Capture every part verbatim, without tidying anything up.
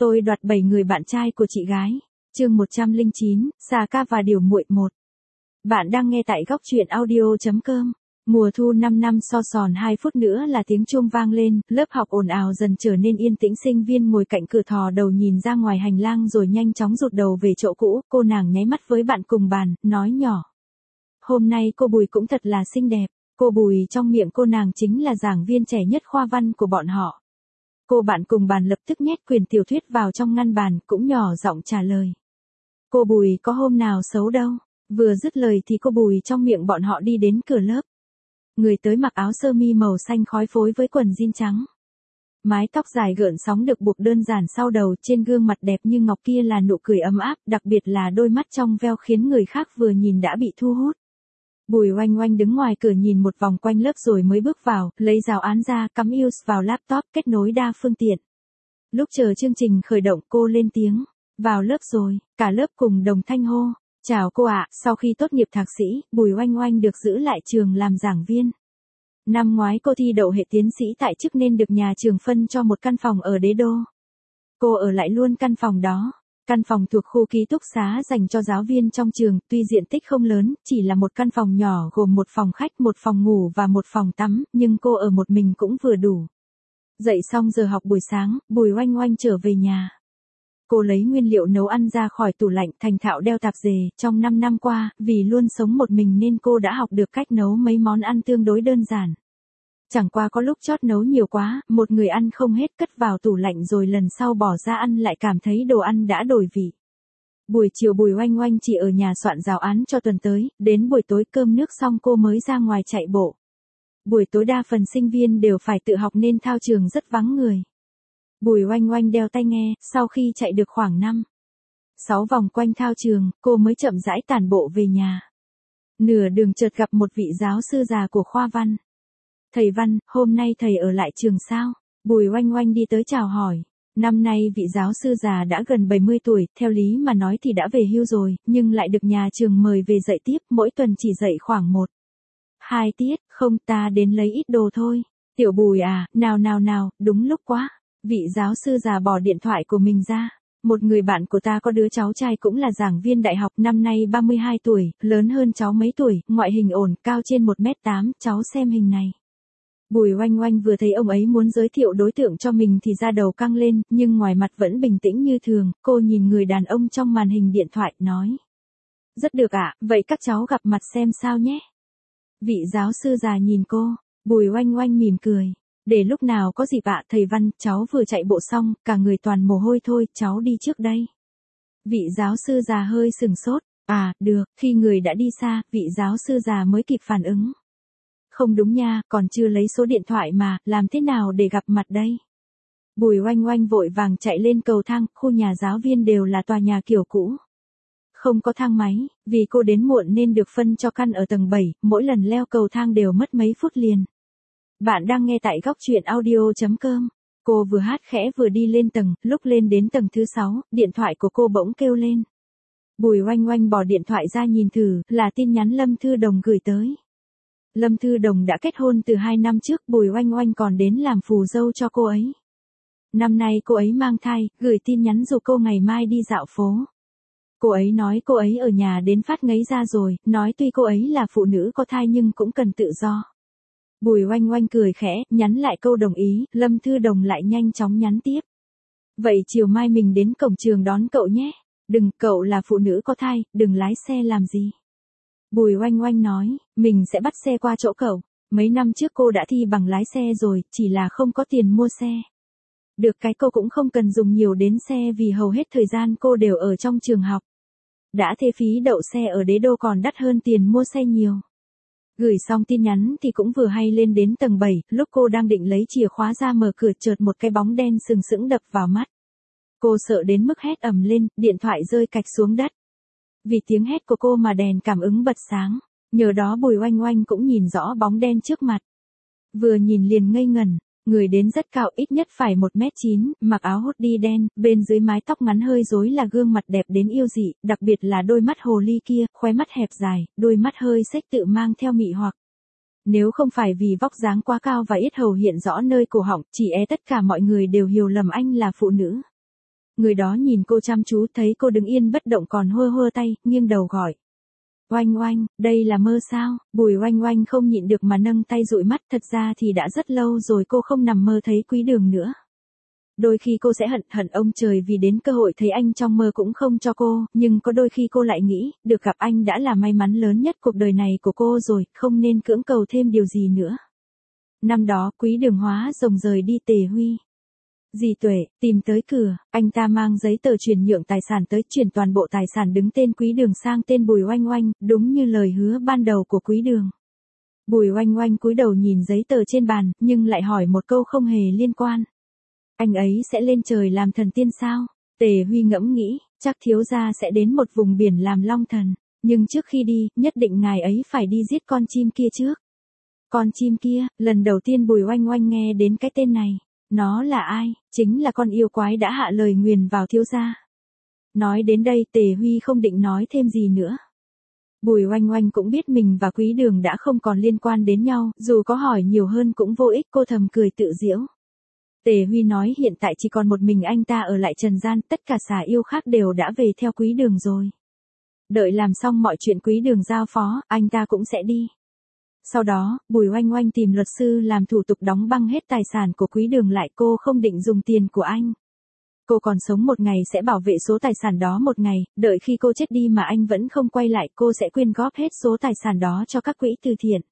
Tôi đoạt bảy người bạn trai của chị gái. Chương một trăm lẻ chín, Xà ca và Điểu muội một. Bạn đang nghe tại góc truyện audio chấm com. Mùa thu năm năm so sòn hai phút nữa là tiếng chuông vang lên, lớp học ồn ào dần trở nên yên tĩnh. Sinh viên ngồi cạnh cửa thò đầu nhìn ra ngoài hành lang rồi nhanh chóng rụt đầu về chỗ cũ. Cô nàng nháy mắt với bạn cùng bàn, nói nhỏ. Hôm nay cô Bùi cũng thật là xinh đẹp. Cô Bùi trong miệng cô nàng chính là giảng viên trẻ nhất khoa văn của bọn họ. Cô bạn cùng bàn lập tức nhét quyển tiểu thuyết vào trong ngăn bàn, cũng nhỏ giọng trả lời. Cô Bùi có hôm nào xấu đâu. Vừa dứt lời thì cô Bùi trong miệng bọn họ đi đến cửa lớp. Người tới mặc áo sơ mi màu xanh khói phối với quần jean trắng. Mái tóc dài gợn sóng được buộc đơn giản sau đầu, trên gương mặt đẹp như ngọc kia là nụ cười ấm áp, đặc biệt là đôi mắt trong veo khiến người khác vừa nhìn đã bị thu hút. Bùi Oanh Oanh đứng ngoài cửa nhìn một vòng quanh lớp rồi mới bước vào, lấy giáo án ra, cắm u ét bê vào laptop, kết nối đa phương tiện. Lúc chờ chương trình khởi động cô lên tiếng, vào lớp rồi, cả lớp cùng đồng thanh hô. Chào cô ạ, sau khi tốt nghiệp thạc sĩ, Bùi Oanh Oanh được giữ lại trường làm giảng viên. Năm ngoái cô thi đậu hệ tiến sĩ tại chức nên được nhà trường phân cho một căn phòng ở Đế Đô. Cô ở lại luôn căn phòng đó. Căn phòng thuộc khu ký túc xá dành cho giáo viên trong trường, tuy diện tích không lớn, chỉ là một căn phòng nhỏ gồm một phòng khách, một phòng ngủ và một phòng tắm, nhưng cô ở một mình cũng vừa đủ. Dậy xong giờ học buổi sáng, Bùi Oanh Oanh trở về nhà. Cô lấy nguyên liệu nấu ăn ra khỏi tủ lạnh, thành thạo đeo tạp dề. Trong năm năm qua, vì luôn sống một mình nên cô đã học được cách nấu mấy món ăn tương đối đơn giản. Chẳng qua có lúc chót nấu nhiều quá, một người ăn không hết cất vào tủ lạnh rồi lần sau bỏ ra ăn lại cảm thấy đồ ăn đã đổi vị. Buổi chiều Bùi Oanh Oanh chỉ ở nhà soạn giáo án cho tuần tới, đến buổi tối cơm nước xong cô mới ra ngoài chạy bộ. Buổi tối đa phần sinh viên đều phải tự học nên thao trường rất vắng người. Bùi Oanh Oanh đeo tai nghe, sau khi chạy được khoảng năm, sáu vòng quanh thao trường, cô mới chậm rãi tản bộ về nhà. Nửa đường chợt gặp một vị giáo sư già của khoa văn. Thầy Văn, hôm nay thầy ở lại trường sao? Bùi Oanh Oanh đi tới chào hỏi. Năm nay vị giáo sư già đã gần bảy mươi tuổi, theo lý mà nói thì đã về hưu rồi, nhưng lại được nhà trường mời về dạy tiếp, mỗi tuần chỉ dạy khoảng một, hai tiết, không ta đến lấy ít đồ thôi. Tiểu Bùi à, nào nào nào, đúng lúc quá. Vị giáo sư già bỏ điện thoại của mình ra. Một người bạn của ta có đứa cháu trai cũng là giảng viên đại học, năm nay ba mươi hai tuổi, lớn hơn cháu mấy tuổi, ngoại hình ổn, cao trên một mét tám, cháu xem hình này. Bùi Oanh Oanh vừa thấy ông ấy muốn giới thiệu đối tượng cho mình thì da đầu căng lên, nhưng ngoài mặt vẫn bình tĩnh như thường. Cô nhìn người đàn ông trong màn hình điện thoại, nói. Rất được ạ, vậy các cháu gặp mặt xem sao nhé. Vị giáo sư già nhìn cô, Bùi Oanh Oanh mỉm cười. Để lúc nào có dịp ạ, thầy Văn, cháu vừa chạy bộ xong, cả người toàn mồ hôi thôi, cháu đi trước đây. Vị giáo sư già hơi sừng sốt. À, được, khi người đã đi xa, vị giáo sư già mới kịp phản ứng. Không đúng nha, còn chưa lấy số điện thoại mà, làm thế nào để gặp mặt đây? Bùi Oanh Oanh vội vàng chạy lên cầu thang, khu nhà giáo viên đều là tòa nhà kiểu cũ. Không có thang máy, vì cô đến muộn nên được phân cho căn ở tầng bảy, mỗi lần leo cầu thang đều mất mấy phút liền. Bạn đang nghe tại góc truyện audio chấm com. Cô vừa hát khẽ vừa đi lên tầng, lúc lên đến tầng thứ sáu, điện thoại của cô bỗng kêu lên. Bùi Oanh Oanh bỏ điện thoại ra nhìn thử, là tin nhắn Lâm Thư Đồng gửi tới. Lâm Thư Đồng đã kết hôn từ hai năm trước, Bùi Oanh Oanh còn đến làm phù dâu cho cô ấy. Năm nay cô ấy mang thai, gửi tin nhắn rủ cô ngày mai đi dạo phố. Cô ấy nói cô ấy ở nhà đến phát ngấy ra rồi, nói tuy cô ấy là phụ nữ có thai nhưng cũng cần tự do. Bùi Oanh Oanh cười khẽ, nhắn lại câu đồng ý, Lâm Thư Đồng lại nhanh chóng nhắn tiếp. Vậy chiều mai mình đến cổng trường đón cậu nhé. Đừng, cậu là phụ nữ có thai, đừng lái xe làm gì. Bùi Oanh Oanh nói, mình sẽ bắt xe qua chỗ cậu. Mấy năm trước cô đã thi bằng lái xe rồi, chỉ là không có tiền mua xe. Được cái cô cũng không cần dùng nhiều đến xe vì hầu hết thời gian cô đều ở trong trường học. Đã thế phí đậu xe ở Đế Đô còn đắt hơn tiền mua xe nhiều. Gửi xong tin nhắn thì cũng vừa hay lên đến tầng bảy, lúc cô đang định lấy chìa khóa ra mở cửa chợt một cái bóng đen sừng sững đập vào mắt. Cô sợ đến mức hét ầm lên, điện thoại rơi cạch xuống đất. Vì tiếng hét của cô mà đèn cảm ứng bật sáng, nhờ đó Bùi Oanh Oanh cũng nhìn rõ bóng đen trước mặt. Vừa nhìn liền ngây ngẩn, người đến rất cao, ít nhất phải một mét chín, mặc áo hoodie đen, bên dưới mái tóc ngắn hơi rối là gương mặt đẹp đến yêu dị, đặc biệt là đôi mắt hồ ly kia, khóe mắt hẹp dài, đôi mắt hơi xếch tự mang theo mị hoặc. Nếu không phải vì vóc dáng quá cao và yết hầu hiện rõ nơi cổ họng, chỉ e tất cả mọi người đều hiểu lầm anh là phụ nữ. Người đó nhìn cô chăm chú, thấy cô đứng yên bất động còn hơ hơ tay, nghiêng đầu gọi. Oanh oanh, đây là mơ sao? Bùi oanh oanh không nhịn được mà nâng tay dụi mắt, thật ra thì đã rất lâu rồi cô không nằm mơ thấy Quý Đường nữa. Đôi khi cô sẽ hận hận ông trời vì đến cơ hội thấy anh trong mơ cũng không cho cô, nhưng có đôi khi cô lại nghĩ, được gặp anh đã là may mắn lớn nhất cuộc đời này của cô rồi, không nên cưỡng cầu thêm điều gì nữa. Năm đó, Quý Đường hóa rồng rời đi Tề Huy. Dì Tuệ, tìm tới cửa, anh ta mang giấy tờ chuyển nhượng tài sản tới, chuyển toàn bộ tài sản đứng tên Quý Đường sang tên Bùi Oanh Oanh, đúng như lời hứa ban đầu của Quý Đường. Bùi Oanh Oanh cúi đầu nhìn giấy tờ trên bàn, nhưng lại hỏi một câu không hề liên quan. Anh ấy sẽ lên trời làm thần tiên sao? Tề Huy ngẫm nghĩ, chắc thiếu gia sẽ đến một vùng biển làm long thần, nhưng trước khi đi, nhất định ngài ấy phải đi giết con chim kia trước. Con chim kia, lần đầu tiên Bùi Oanh Oanh nghe đến cái tên này. Nó là ai? Chính là con yêu quái đã hạ lời nguyền vào thiếu gia. Nói đến đây Tề Huy không định nói thêm gì nữa. Bùi Oanh Oanh cũng biết mình và Quý Đường đã không còn liên quan đến nhau, dù có hỏi nhiều hơn cũng vô ích, cô thầm cười tự giễu. Tề Huy nói hiện tại chỉ còn một mình anh ta ở lại trần gian, tất cả xà yêu khác đều đã về theo Quý Đường rồi. Đợi làm xong mọi chuyện Quý Đường giao phó, anh ta cũng sẽ đi. Sau đó, Bùi Oanh Oanh tìm luật sư làm thủ tục đóng băng hết tài sản của Quý Đường lại, cô không định dùng tiền của anh. Cô còn sống một ngày sẽ bảo vệ số tài sản đó một ngày, đợi khi cô chết đi mà anh vẫn không quay lại, cô sẽ quyên góp hết số tài sản đó cho các quỹ từ thiện.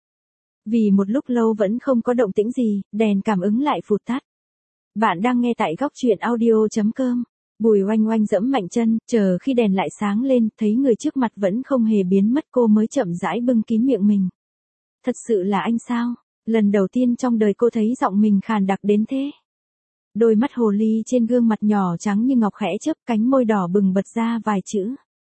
Vì một lúc lâu vẫn không có động tĩnh gì, đèn cảm ứng lại phụt tắt. Bạn đang nghe tại góc truyện audio chấm com. Bùi Oanh Oanh giẫm mạnh chân, chờ khi đèn lại sáng lên, thấy người trước mặt vẫn không hề biến mất, cô mới chậm rãi bưng kín miệng mình. Thật sự là anh sao? Lần đầu tiên trong đời cô thấy giọng mình khàn đặc đến thế. Đôi mắt hồ ly trên gương mặt nhỏ trắng như ngọc khẽ chớp, cánh môi đỏ bừng bật ra vài chữ.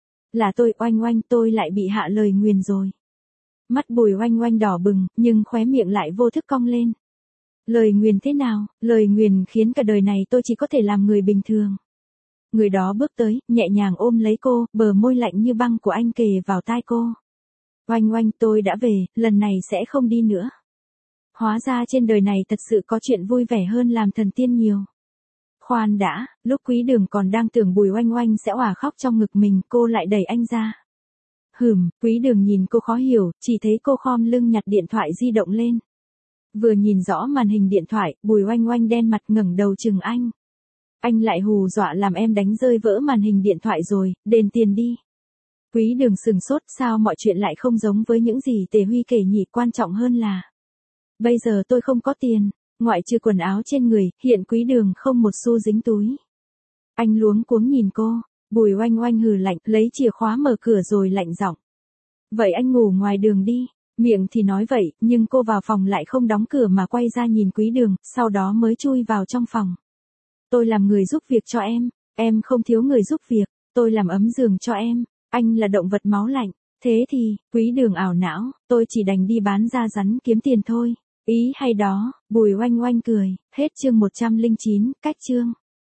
Là tôi, Oanh Oanh, tôi lại bị hạ lời nguyền rồi. Mắt Bùi Oanh Oanh đỏ bừng, nhưng khóe miệng lại vô thức cong lên. Lời nguyền thế nào? Lời nguyền khiến cả đời này tôi chỉ có thể làm người bình thường. Người đó bước tới, nhẹ nhàng ôm lấy cô, bờ môi lạnh như băng của anh kề vào tai cô. Oanh Oanh, tôi đã về, lần này sẽ không đi nữa. Hóa ra trên đời này thật sự có chuyện vui vẻ hơn làm thần tiên nhiều. Khoan đã, lúc Quý Đường còn đang tưởng Bùi Oanh Oanh sẽ òa khóc trong ngực mình, cô lại đẩy anh ra. Hừm, Quý Đường nhìn cô khó hiểu, chỉ thấy cô khom lưng nhặt điện thoại di động lên. Vừa nhìn rõ màn hình điện thoại, Bùi Oanh Oanh đen mặt ngẩng đầu chừng anh. Anh lại hù dọa làm em đánh rơi vỡ màn hình điện thoại rồi, đền tiền đi. Quý Đường sừng sốt, sao mọi chuyện lại không giống với những gì Tề Huy kể nhỉ, quan trọng hơn là bây giờ tôi không có tiền, ngoại trừ quần áo trên người, hiện Quý Đường không một xu dính túi. Anh luống cuống nhìn cô, Bùi Oanh Oanh hừ lạnh, lấy chìa khóa mở cửa rồi lạnh giọng. Vậy anh ngủ ngoài đường đi, miệng thì nói vậy, nhưng cô vào phòng lại không đóng cửa mà quay ra nhìn Quý Đường, sau đó mới chui vào trong phòng. Tôi làm người giúp việc cho em, em không thiếu người giúp việc, tôi làm ấm giường cho em. Anh là động vật máu lạnh, thế thì, Quý Đường ảo não, tôi chỉ đành đi bán da rắn kiếm tiền thôi. Ý hay đó, Bùi Oanh Oanh cười, hết chương một trăm lẻ chín, cách chương.